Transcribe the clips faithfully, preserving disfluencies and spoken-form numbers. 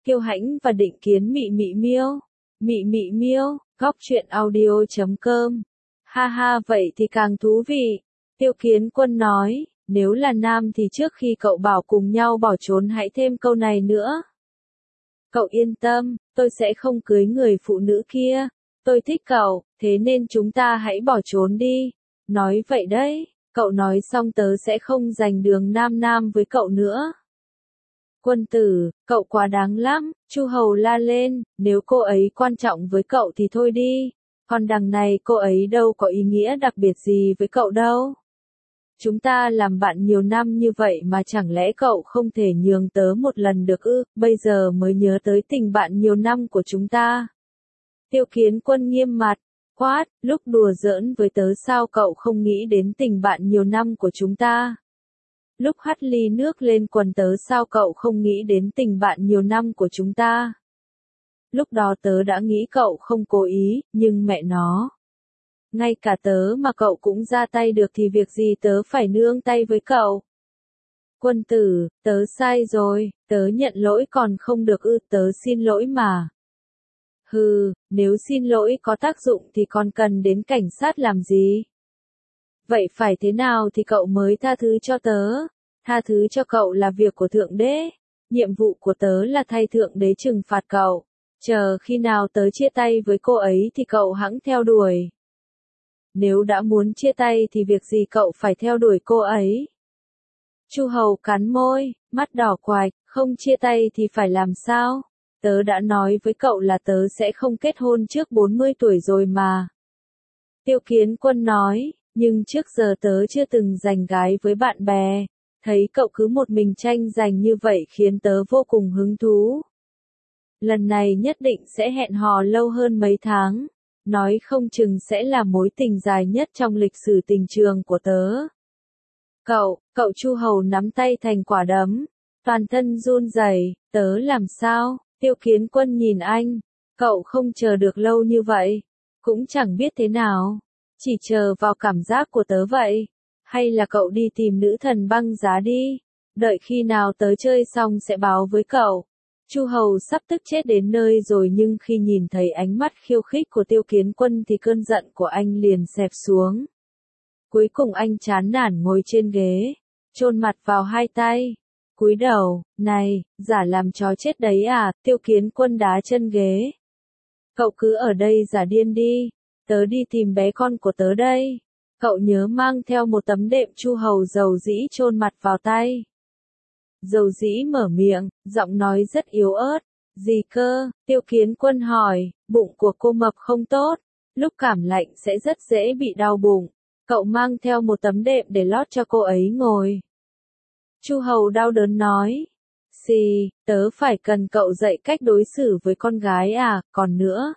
Kiêu Hãnh và Định Kiến Mị Mị Miêu. Mị Mị Miêu, góc truyện audio chấm com. Ha ha, vậy thì càng thú vị. Tiêu Kiến Quân nói, nếu là nam thì trước khi cậu bảo cùng nhau bỏ trốn hãy thêm câu này nữa. Cậu yên tâm, tôi sẽ không cưới người phụ nữ kia. Tôi thích cậu, thế nên chúng ta hãy bỏ trốn đi. Nói vậy đấy, cậu nói xong tớ sẽ không giành đường nam nam với cậu nữa. Quân tử, cậu quá đáng lắm, Chu Hầu la lên, nếu cô ấy quan trọng với cậu thì thôi đi. Còn đằng này cô ấy đâu có ý nghĩa đặc biệt gì với cậu đâu. Chúng ta làm bạn nhiều năm như vậy mà chẳng lẽ cậu không thể nhường tớ một lần được ư, bây giờ mới nhớ tới tình bạn nhiều năm của chúng ta. Tiêu Kiến Quân nghiêm mặt, quát, lúc đùa giỡn với tớ sao cậu không nghĩ đến tình bạn nhiều năm của chúng ta. Lúc hắt ly nước lên quần tớ sao cậu không nghĩ đến tình bạn nhiều năm của chúng ta. Lúc đó tớ đã nghĩ cậu không cố ý, nhưng mẹ nó. Ngay cả tớ mà cậu cũng ra tay được thì việc gì tớ phải nương tay với cậu. Quân tử, tớ sai rồi, tớ nhận lỗi còn không được ư, tớ xin lỗi mà. Hừ, nếu xin lỗi có tác dụng thì còn cần đến cảnh sát làm gì? Vậy phải thế nào thì cậu mới tha thứ cho tớ? Tha thứ cho cậu là việc của Thượng Đế. Nhiệm vụ của tớ là thay Thượng Đế trừng phạt cậu. Chờ khi nào tớ chia tay với cô ấy thì cậu hẵng theo đuổi. Nếu đã muốn chia tay thì việc gì cậu phải theo đuổi cô ấy? Chu Hầu cắn môi, mắt đỏ quạch, không chia tay thì phải làm sao? Tớ đã nói với cậu là tớ sẽ không kết hôn trước bốn mươi tuổi rồi mà. Tiêu Kiến Quân nói, nhưng trước giờ tớ chưa từng giành gái với bạn bè. Thấy cậu cứ một mình tranh giành như vậy khiến tớ vô cùng hứng thú. Lần này nhất định sẽ hẹn hò lâu hơn mấy tháng. Nói không chừng sẽ là mối tình dài nhất trong lịch sử tình trường của tớ. Cậu, cậu Chu Hầu nắm tay thành quả đấm. Toàn thân run rẩy, tớ làm sao? Tiêu Kiến Quân nhìn anh. Cậu không chờ được lâu như vậy. Cũng chẳng biết thế nào. Chỉ chờ vào cảm giác của tớ vậy. Hay là cậu đi tìm nữ thần băng giá đi. Đợi khi nào tớ chơi xong sẽ báo với cậu. Chu Hầu sắp tức chết đến nơi rồi nhưng khi nhìn thấy ánh mắt khiêu khích của Tiêu Kiến Quân thì cơn giận của anh liền xẹp xuống. Cuối cùng anh chán nản ngồi trên ghế, chôn mặt vào hai tay, cúi đầu, này, giả làm chó chết đấy à, Tiêu Kiến Quân đá chân ghế. Cậu cứ ở đây giả điên đi, tớ đi tìm bé con của tớ đây. Cậu nhớ mang theo một tấm đệm. Chu Hầu dầu dĩ chôn mặt vào tay. Dầu dĩ mở miệng, giọng nói rất yếu ớt. Gì cơ? Tiêu Kiến Quân hỏi, bụng của cô mập không tốt, lúc cảm lạnh sẽ rất dễ bị đau bụng. Cậu mang theo một tấm đệm để lót cho cô ấy ngồi. Chu Hầu đau đớn nói, xì, tớ phải cần cậu dạy cách đối xử với con gái à, còn nữa.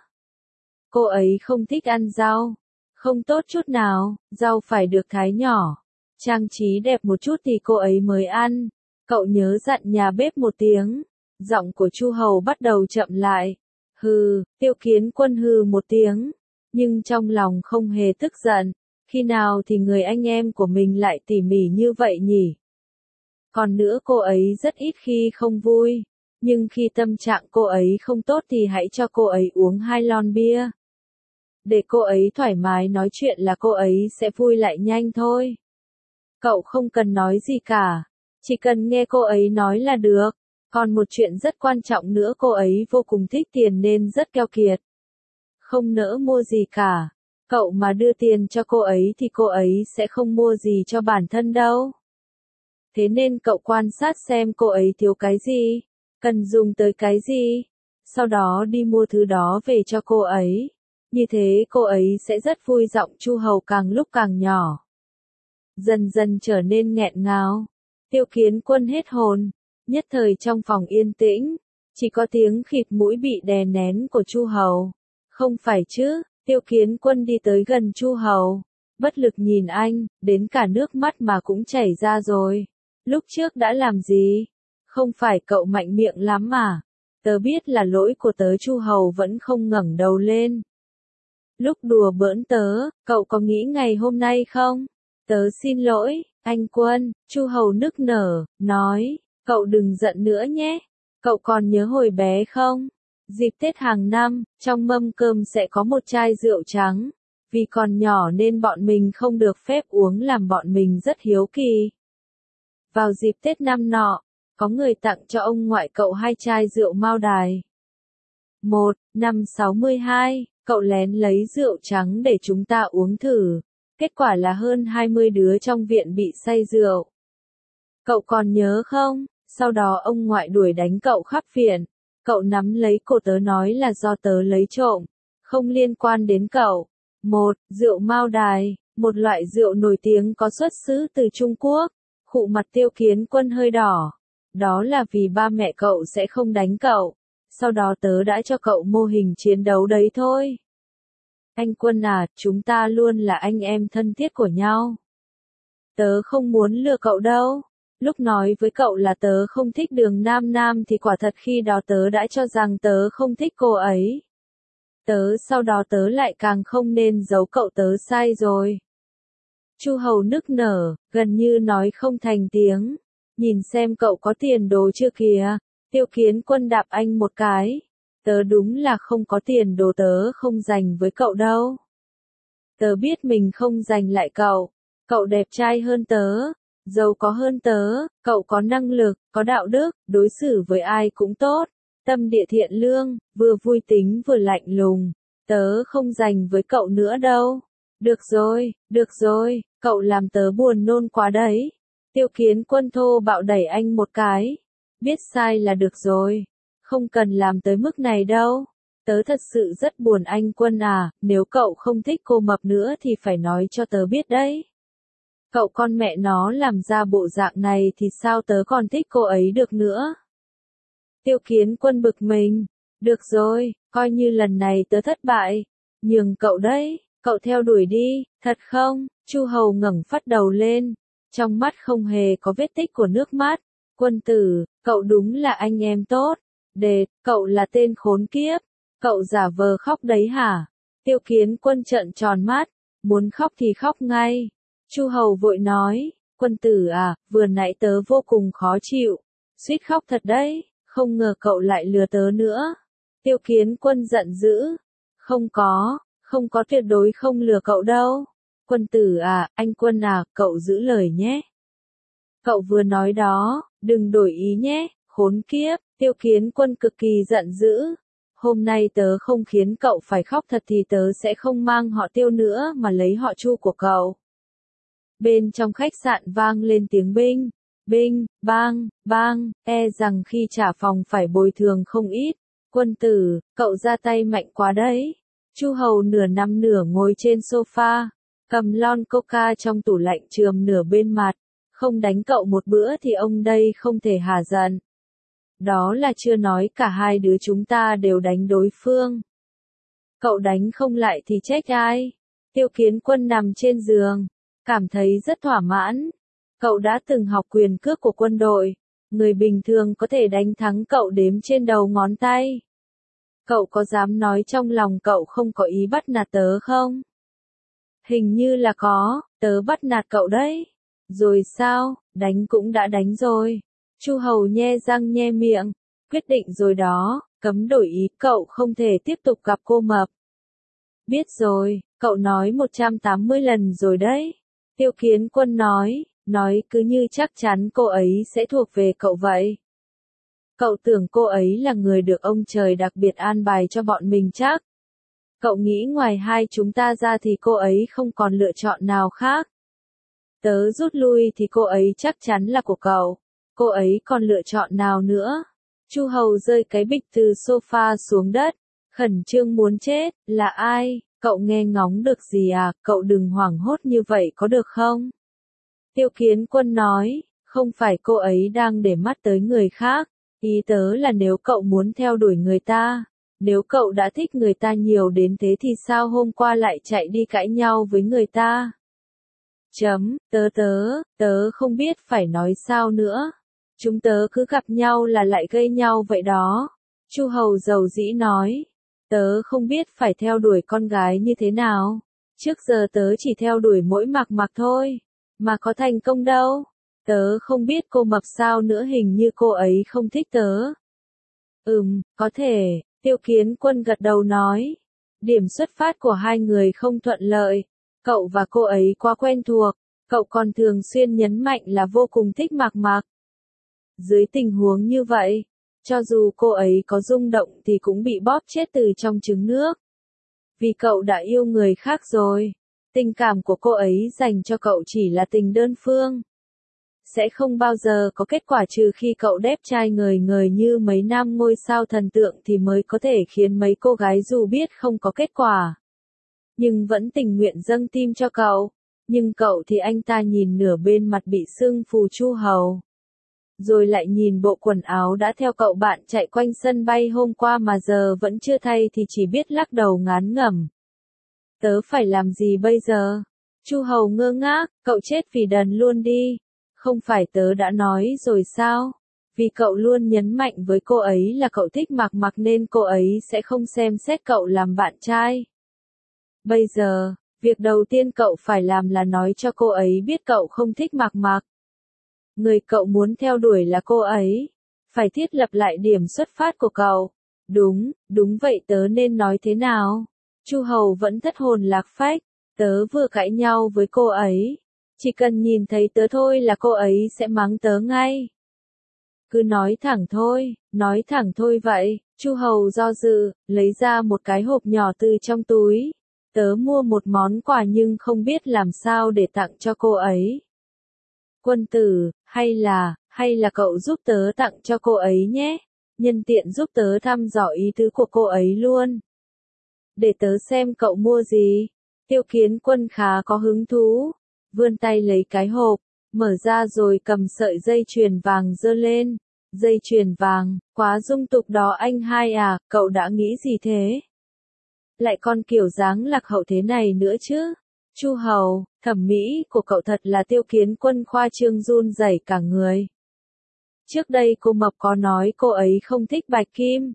Cô ấy không thích ăn rau. Không tốt chút nào, rau phải được thái nhỏ. Trang trí đẹp một chút thì cô ấy mới ăn. Cậu nhớ dặn nhà bếp một tiếng. Giọng của Chu Hầu bắt đầu chậm lại. Hừ, Tiêu Kiến Quân hừ một tiếng. Nhưng trong lòng không hề tức giận. Khi nào thì người anh em của mình lại tỉ mỉ như vậy nhỉ? Còn nữa cô ấy rất ít khi không vui. Nhưng khi tâm trạng cô ấy không tốt thì hãy cho cô ấy uống hai lon bia. Để cô ấy thoải mái nói chuyện là cô ấy sẽ vui lại nhanh thôi. Cậu không cần nói gì cả. Chỉ cần nghe cô ấy nói là được. Còn một chuyện rất quan trọng nữa, cô ấy vô cùng thích tiền nên rất keo kiệt. Không nỡ mua gì cả. Cậu mà đưa tiền cho cô ấy thì cô ấy sẽ không mua gì cho bản thân đâu. Thế nên cậu quan sát xem cô ấy thiếu cái gì, cần dùng tới cái gì. Sau đó đi mua thứ đó về cho cô ấy. Như thế cô ấy sẽ rất vui. Giọng Chu Hầu càng lúc càng nhỏ. Dần dần trở nên nghẹn ngào. Tiêu Kiến Quân hết hồn. Nhất thời trong phòng yên tĩnh. Chỉ có tiếng khịt mũi bị đè nén của Chu Hầu. Không phải chứ, Tiêu Kiến Quân đi tới gần Chu Hầu. Bất lực nhìn anh, đến cả nước mắt mà cũng chảy ra rồi. Lúc trước đã làm gì? Không phải cậu mạnh miệng lắm mà. Tớ biết là lỗi của tớ. Chu Hầu vẫn không ngẩng đầu lên. Lúc đùa bỡn tớ, cậu có nghĩ ngày hôm nay không? Tớ xin lỗi, anh Quân, Chu Hầu nức nở, nói, cậu đừng giận nữa nhé. Cậu còn nhớ hồi bé không? Dịp Tết hàng năm, trong mâm cơm sẽ có một chai rượu trắng. Vì còn nhỏ nên bọn mình không được phép uống làm bọn mình rất hiếu kỳ. Vào dịp Tết năm nọ, có người tặng cho ông ngoại cậu hai chai rượu Mao Đài. Một, năm sáu mươi hai, cậu lén lấy rượu trắng để chúng ta uống thử. Kết quả là hơn hai mươi đứa trong viện bị say rượu. Cậu còn nhớ không? Sau đó ông ngoại đuổi đánh cậu khắp viện. Cậu nắm lấy cổ tớ nói là do tớ lấy trộm. Không liên quan đến cậu. Một, rượu Mao Đài, một loại rượu nổi tiếng có xuất xứ từ Trung Quốc. Khụ mặt Tiêu Kiến Quân hơi đỏ. Đó là vì ba mẹ cậu sẽ không đánh cậu. Sau đó tớ đã cho cậu mô hình chiến đấu đấy thôi. Anh Quân à, chúng ta luôn là anh em thân thiết của nhau. Tớ không muốn lừa cậu đâu. Lúc nói với cậu là tớ không thích Đường Nam Nam thì quả thật khi đó tớ đã cho rằng tớ không thích cô ấy. Tớ sau đó tớ lại càng không nên giấu cậu, tớ sai rồi. Chu Hầu nức nở, gần như nói không thành tiếng. Nhìn xem cậu có tiền đồ chưa kìa. Tiêu Kiến Quân đạp anh một cái. Tớ đúng là không có tiền đồ, tớ không dành với cậu đâu. Tớ biết mình không dành lại cậu. Cậu đẹp trai hơn tớ, giàu có hơn tớ, cậu có năng lực, có đạo đức, đối xử với ai cũng tốt. Tâm địa thiện lương, vừa vui tính vừa lạnh lùng. Tớ không dành với cậu nữa đâu. Được rồi, được rồi, cậu làm tớ buồn nôn quá đấy. Tiêu Kiến Quân thô bạo đẩy anh một cái. Biết sai là được rồi. Không cần làm tới mức này đâu. Tớ thật sự rất buồn anh Quân à, nếu cậu không thích cô mập nữa thì phải nói cho tớ biết đấy. Cậu con mẹ nó làm ra bộ dạng này thì sao tớ còn thích cô ấy được nữa. Tiêu Kiến Quân bực mình. Được rồi, coi như lần này tớ thất bại. Nhường cậu đấy, cậu theo đuổi đi, thật không? Chu Hầu ngẩng phát đầu lên. Trong mắt không hề có vết tích của nước mắt. Quân tử, cậu đúng là anh em tốt. Đệt, cậu là tên khốn kiếp. Cậu giả vờ khóc đấy hả? Tiêu Kiến Quân trợn tròn mắt. Muốn khóc thì khóc ngay. Chu Hầu vội nói. Quân tử à, vừa nãy tớ vô cùng khó chịu. Suýt khóc thật đấy. Không ngờ cậu lại lừa tớ nữa. Tiêu Kiến Quân giận dữ. Không có, không có, tuyệt đối không lừa cậu đâu. Quân tử à, anh Quân à, cậu giữ lời nhé. Cậu vừa nói đó, đừng đổi ý nhé, khốn kiếp. Tiêu Kiến Quân cực kỳ giận dữ. Hôm nay tớ không khiến cậu phải khóc thật thì tớ sẽ không mang họ Tiêu nữa mà lấy họ Chu của cậu. Bên trong khách sạn vang lên tiếng binh. Binh, bang, bang, e rằng khi trả phòng phải bồi thường không ít. Quân tử, cậu ra tay mạnh quá đấy. Chu Hầu nửa nằm nửa ngồi trên sofa, cầm lon coca trong tủ lạnh chườm nửa bên mặt. Không đánh cậu một bữa thì ông đây không thể hả giận. Đó là chưa nói cả hai đứa chúng ta đều đánh đối phương. Cậu đánh không lại thì trách ai? Tiêu Kiến Quân nằm trên giường, cảm thấy rất thỏa mãn. Cậu đã từng học quyền cước của quân đội. Người bình thường có thể đánh thắng cậu đếm trên đầu ngón tay. Cậu có dám nói trong lòng cậu không có ý bắt nạt tớ không? Hình như là có, tớ bắt nạt cậu đấy. Rồi sao, đánh cũng đã đánh rồi. Chu Hầu nhe răng nhe miệng. Quyết định rồi đó, cấm đổi ý, cậu không thể tiếp tục gặp cô mập. Biết rồi, cậu nói một trăm tám mươi lần rồi đấy. Tiêu Kiến Quân nói, nói cứ như chắc chắn cô ấy sẽ thuộc về cậu vậy. Cậu tưởng cô ấy là người được ông trời đặc biệt an bài cho bọn mình chắc. Cậu nghĩ ngoài hai chúng ta ra thì cô ấy không còn lựa chọn nào khác. Tớ rút lui thì cô ấy chắc chắn là của cậu. Cô ấy còn lựa chọn nào nữa? Chu Hầu rơi cái bịch từ sofa xuống đất. Khẩn trương muốn chết, là ai? Cậu nghe ngóng được gì à? Cậu đừng hoảng hốt như vậy có được không? Tiêu Kiến Quân nói, không phải cô ấy đang để mắt tới người khác. Ý tớ là nếu cậu muốn theo đuổi người ta, nếu cậu đã thích người ta nhiều đến thế thì sao hôm qua lại chạy đi cãi nhau với người ta? Chấm, tớ tớ, tớ không biết phải nói sao nữa. Chúng tớ cứ gặp nhau là lại gây nhau vậy đó. Chu Hầu dầu dĩ nói, tớ không biết phải theo đuổi con gái như thế nào. Trước giờ tớ chỉ theo đuổi mỗi Mặc Mặc thôi, mà có thành công đâu. Tớ không biết cô mập sao nữa, hình như cô ấy không thích tớ. Ừm, có thể, Tiêu Kiến Quân gật đầu nói. Điểm xuất phát của hai người không thuận lợi, cậu và cô ấy quá quen thuộc, cậu còn thường xuyên nhấn mạnh là vô cùng thích Mạc Mạc. Dưới tình huống như vậy, cho dù cô ấy có rung động thì cũng bị bóp chết từ trong trứng nước. Vì cậu đã yêu người khác rồi, tình cảm của cô ấy dành cho cậu chỉ là tình đơn phương. Sẽ không bao giờ có kết quả trừ khi cậu đẹp trai ngời ngời như mấy nam ngôi sao thần tượng thì mới có thể khiến mấy cô gái dù biết không có kết quả, nhưng vẫn tình nguyện dâng tim cho cậu. Nhưng cậu thì anh ta nhìn nửa bên mặt bị sưng phù Chu Hầu. Rồi lại nhìn bộ quần áo đã theo cậu bạn chạy quanh sân bay hôm qua mà giờ vẫn chưa thay thì chỉ biết lắc đầu ngán ngẩm. Tớ phải làm gì bây giờ? Chu Hầu ngơ ngác, cậu chết vì đần luôn đi. Không phải tớ đã nói rồi sao? Vì cậu luôn nhấn mạnh với cô ấy là cậu thích Mạc Mạc nên cô ấy sẽ không xem xét cậu làm bạn trai. Bây giờ, việc đầu tiên cậu phải làm là nói cho cô ấy biết cậu không thích Mạc Mạc. Người cậu muốn theo đuổi là cô ấy. Phải thiết lập lại điểm xuất phát của cậu. Đúng, đúng vậy tớ nên nói thế nào? Chu Hầu vẫn thất hồn lạc phách. Tớ vừa cãi nhau với cô ấy. Chỉ cần nhìn thấy tớ thôi là cô ấy sẽ mắng tớ ngay. Cứ nói thẳng thôi, nói thẳng thôi vậy. Chu Hầu do dự, lấy ra một cái hộp nhỏ từ trong túi. Tớ mua một món quà nhưng không biết làm sao để tặng cho cô ấy. Quân tử, hay là, hay là cậu giúp tớ tặng cho cô ấy nhé. Nhân tiện giúp tớ thăm dò ý tứ của cô ấy luôn. Để tớ xem cậu mua gì. Tiêu Kiến Quân khá có hứng thú. Vươn tay lấy cái hộp, mở ra rồi cầm sợi dây chuyền vàng giơ lên. Dây chuyền vàng, quá dung tục đó anh hai à, cậu đã nghĩ gì thế? Lại còn kiểu dáng lạc hậu thế này nữa chứ? Chu Hầu, thẩm mỹ của cậu thật là Tiêu Kiến Quân khoa trương run rẩy cả người. Trước đây cô Mập có nói cô ấy không thích bạch kim.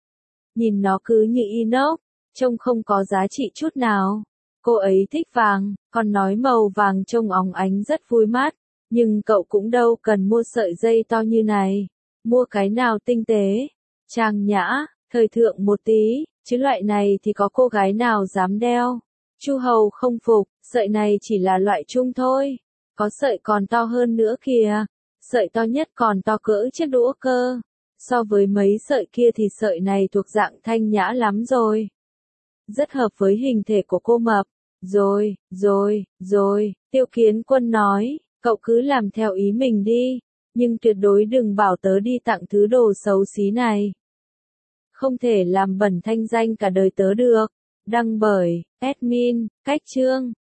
Nhìn nó cứ như inox, trông không có giá trị chút nào. Cô ấy thích vàng, còn nói màu vàng trông óng ánh rất vui mắt. Nhưng cậu cũng đâu cần mua sợi dây to như này. Mua cái nào tinh tế, trang nhã, thời thượng một tí, chứ loại này thì có cô gái nào dám đeo. Chu Hầu không phục, sợi này chỉ là loại chung thôi. Có sợi còn to hơn nữa kìa. Sợi to nhất còn to cỡ chiếc đũa cơ. So với mấy sợi kia thì sợi này thuộc dạng thanh nhã lắm rồi. Rất hợp với hình thể của cô Mập. Rồi, rồi, rồi, Tiêu Kiến Quân nói, cậu cứ làm theo ý mình đi. Nhưng tuyệt đối đừng bảo tớ đi tặng thứ đồ xấu xí này. Không thể làm bẩn thanh danh cả đời tớ được. Đăng bởi, admin, Cách Chương.